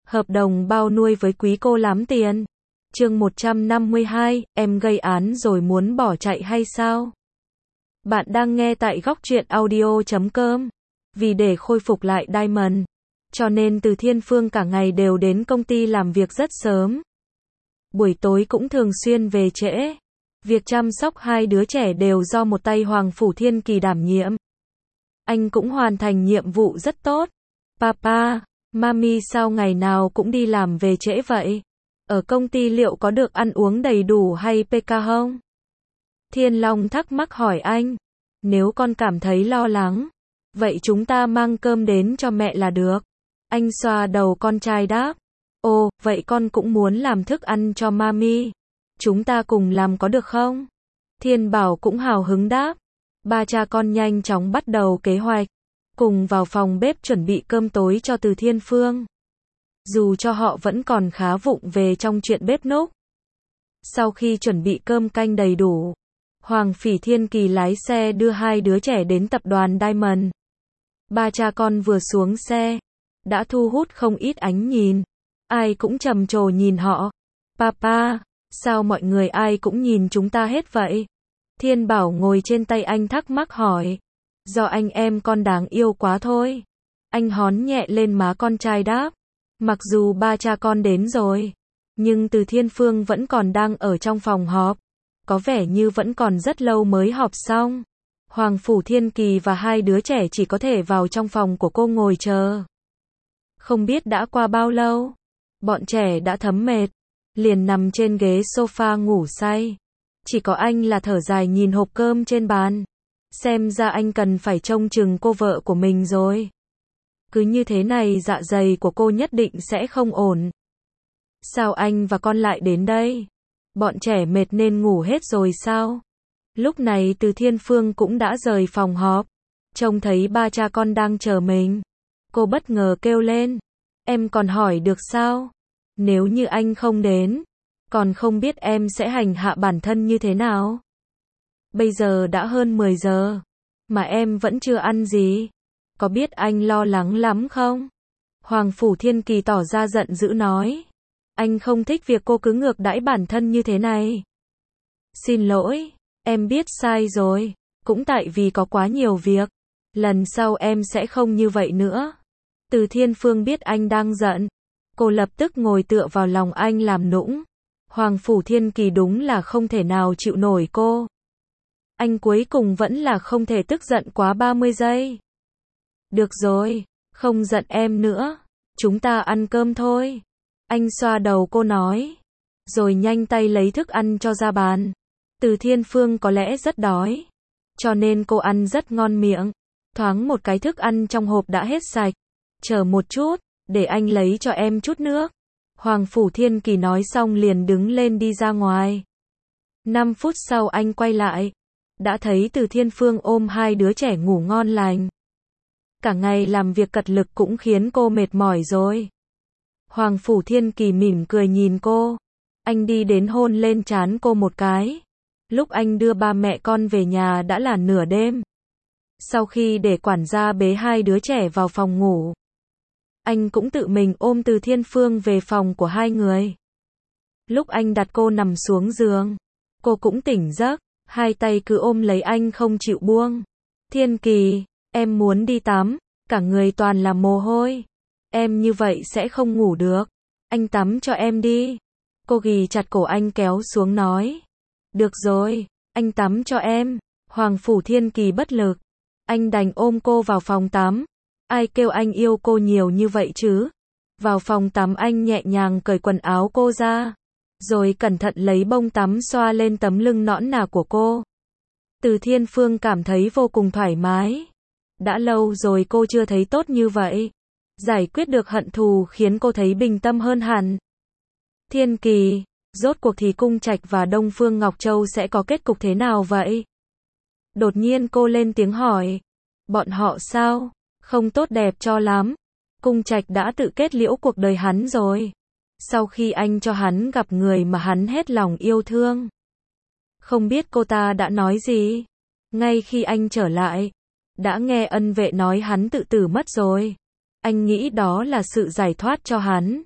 Hợp đồng bao nuôi với quý cô lắm tiền. Chương 152, em gây án rồi muốn bỏ chạy hay sao? Bạn đang nghe tại góc truyện audio.com. Vì để khôi phục lại Diamond, cho nên Từ Thiên Phương cả ngày đều đến công ty làm việc rất sớm. Buổi tối cũng thường xuyên về trễ. Việc chăm sóc hai đứa trẻ đều do một tay Hoàng Phủ Thiên Kỳ đảm nhiệm. Anh cũng hoàn thành nhiệm vụ rất tốt. Papa, Mami sao ngày nào cũng đi làm về trễ vậy? Ở công ty liệu có được ăn uống đầy đủ hay PK không? Thiên Long thắc mắc hỏi anh. Nếu con cảm thấy lo lắng, vậy chúng ta mang cơm đến cho mẹ là được. Anh xoa đầu con trai đáp. Ồ, vậy con cũng muốn làm thức ăn cho Mami. Chúng ta cùng làm có được không? Thiên Bảo cũng hào hứng đáp. Ba cha con nhanh chóng bắt đầu kế hoạch. Cùng vào phòng bếp chuẩn bị cơm tối cho Từ Thiên Phương. Dù cho họ vẫn còn khá vụng về trong chuyện bếp núc. Sau khi chuẩn bị cơm canh đầy đủ, Hoàng Phỉ Thiên Kỳ lái xe đưa hai đứa trẻ đến tập đoàn Diamond. Ba cha con vừa xuống xe, đã thu hút không ít ánh nhìn. Ai cũng trầm trồ nhìn họ. Papa, sao mọi người ai cũng nhìn chúng ta hết vậy? Thiên Bảo ngồi trên tay anh thắc mắc hỏi. Do anh em con đáng yêu quá thôi. Anh hón nhẹ lên má con trai đáp. Mặc dù ba cha con đến rồi, nhưng Từ Thiên Phương vẫn còn đang ở trong phòng họp. Có vẻ như vẫn còn rất lâu mới họp xong. Hoàng Phủ Thiên Kỳ và hai đứa trẻ chỉ có thể vào trong phòng của cô ngồi chờ. Không biết đã qua bao lâu, bọn trẻ đã thấm mệt, liền nằm trên ghế sofa ngủ say. Chỉ có anh là thở dài nhìn hộp cơm trên bàn. Xem ra anh cần phải trông chừng cô vợ của mình rồi. Cứ như thế này dạ dày của cô nhất định sẽ không ổn. Sao anh và con lại đến đây? Bọn trẻ mệt nên ngủ hết rồi sao? Lúc này Từ Thiên Phương cũng đã rời phòng họp. Trông thấy ba cha con đang chờ mình. Cô bất ngờ kêu lên. Em còn hỏi được sao? Nếu như anh không đến, còn không biết em sẽ hành hạ bản thân như thế nào? Bây giờ đã hơn 10 giờ, mà em vẫn chưa ăn gì. Có biết anh lo lắng lắm không? Hoàng Phủ Thiên Kỳ tỏ ra giận dữ nói. Anh không thích việc cô cứ ngược đãi bản thân như thế này. Xin lỗi, em biết sai rồi. Cũng tại vì có quá nhiều việc. Lần sau em sẽ không như vậy nữa. Từ Thiên Phương biết anh đang giận. Cô lập tức ngồi tựa vào lòng anh làm nũng. Hoàng Phủ Thiên Kỳ đúng là không thể nào chịu nổi cô. Anh cuối cùng vẫn là không thể tức giận quá 30 giây. Được rồi, không giận em nữa. Chúng ta ăn cơm thôi. Anh xoa đầu cô nói. Rồi nhanh tay lấy thức ăn cho ra bàn. Từ Thiên Phương có lẽ rất đói, cho nên cô ăn rất ngon miệng. Thoáng một cái thức ăn trong hộp đã hết sạch. Chờ một chút, để anh lấy cho em chút nước. Hoàng Phủ Thiên Kỳ nói xong liền đứng lên đi ra ngoài. 5 phút sau anh quay lại. Đã thấy Từ Thiên Phương ôm hai đứa trẻ ngủ ngon lành. Cả ngày làm việc cật lực cũng khiến cô mệt mỏi rồi. Hoàng Phủ Thiên Kỳ mỉm cười nhìn cô. Anh đi đến hôn lên trán cô một cái. Lúc anh đưa ba mẹ con về nhà đã là nửa đêm. Sau khi để quản gia bế hai đứa trẻ vào phòng ngủ, anh cũng tự mình ôm Từ Thiên Phương về phòng của hai người. Lúc anh đặt cô nằm xuống giường, cô cũng tỉnh giấc. Hai tay cứ ôm lấy anh không chịu buông. Thiên Kỳ, em muốn đi tắm, cả người toàn là mồ hôi. Em như vậy sẽ không ngủ được. Anh tắm cho em đi. Cô ghì chặt cổ anh kéo xuống nói. Được rồi, anh tắm cho em. Hoàng Phủ Thiên Kỳ bất lực. Anh đành ôm cô vào phòng tắm. Ai kêu anh yêu cô nhiều như vậy chứ? Vào phòng tắm anh nhẹ nhàng cởi quần áo cô ra. Rồi cẩn thận lấy bông tắm xoa lên tấm lưng nõn nà của cô. Từ Thiên Phương cảm thấy vô cùng thoải mái. Đã lâu rồi cô chưa thấy tốt như vậy. Giải quyết được hận thù khiến cô thấy bình tâm hơn hẳn. Thiên Kỳ, rốt cuộc thì Cung Trạch và Đông Phương Ngọc Châu sẽ có kết cục thế nào vậy? Đột nhiên cô lên tiếng hỏi. Bọn họ sao? Không tốt đẹp cho lắm. Cung Trạch đã tự kết liễu cuộc đời hắn rồi. Sau khi anh cho hắn gặp người mà hắn hết lòng yêu thương. Không biết cô ta đã nói gì? Ngay khi anh trở lại, đã nghe ân vệ nói hắn tự tử mất rồi. Anh nghĩ đó là sự giải thoát cho hắn.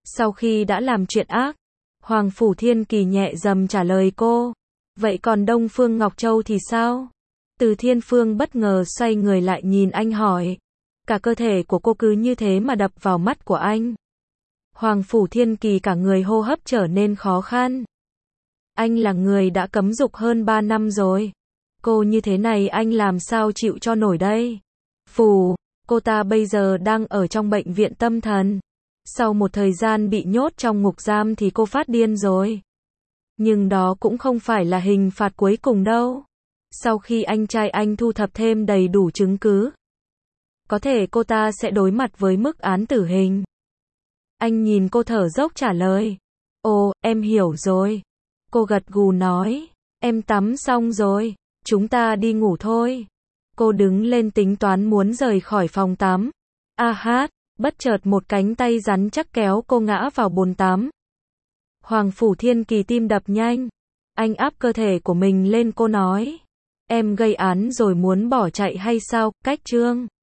Sau khi đã làm chuyện ác, Hoàng Phủ Thiên Kỳ nhẹ giọng trả lời cô. Vậy còn Đông Phương Ngọc Châu thì sao? Từ Thiên Phương bất ngờ xoay người lại nhìn anh hỏi. Cả cơ thể của cô cứ như thế mà đập vào mắt của anh. Hoàng Phủ Thiên Kỳ cả người hô hấp trở nên khó khăn. Anh là người đã cấm dục hơn 3 năm rồi. Cô như thế này anh làm sao chịu cho nổi đây? Phù, cô ta bây giờ đang ở trong bệnh viện tâm thần. Sau một thời gian bị nhốt trong ngục giam thì cô phát điên rồi. Nhưng đó cũng không phải là hình phạt cuối cùng đâu. Sau khi anh trai anh thu thập thêm đầy đủ chứng cứ, có thể cô ta sẽ đối mặt với mức án tử hình. Anh nhìn cô thở dốc trả lời. Ồ, em hiểu rồi. Cô gật gù nói. Em tắm xong rồi, chúng ta đi ngủ thôi. Cô đứng lên tính toán muốn rời khỏi phòng tắm. A hát, bất chợt một cánh tay rắn chắc kéo cô ngã vào bồn tắm. Hoàng Phủ Thiên Kỳ tim đập nhanh. Anh áp cơ thể của mình lên cô nói. Em gây án rồi muốn bỏ chạy hay sao? Cách chương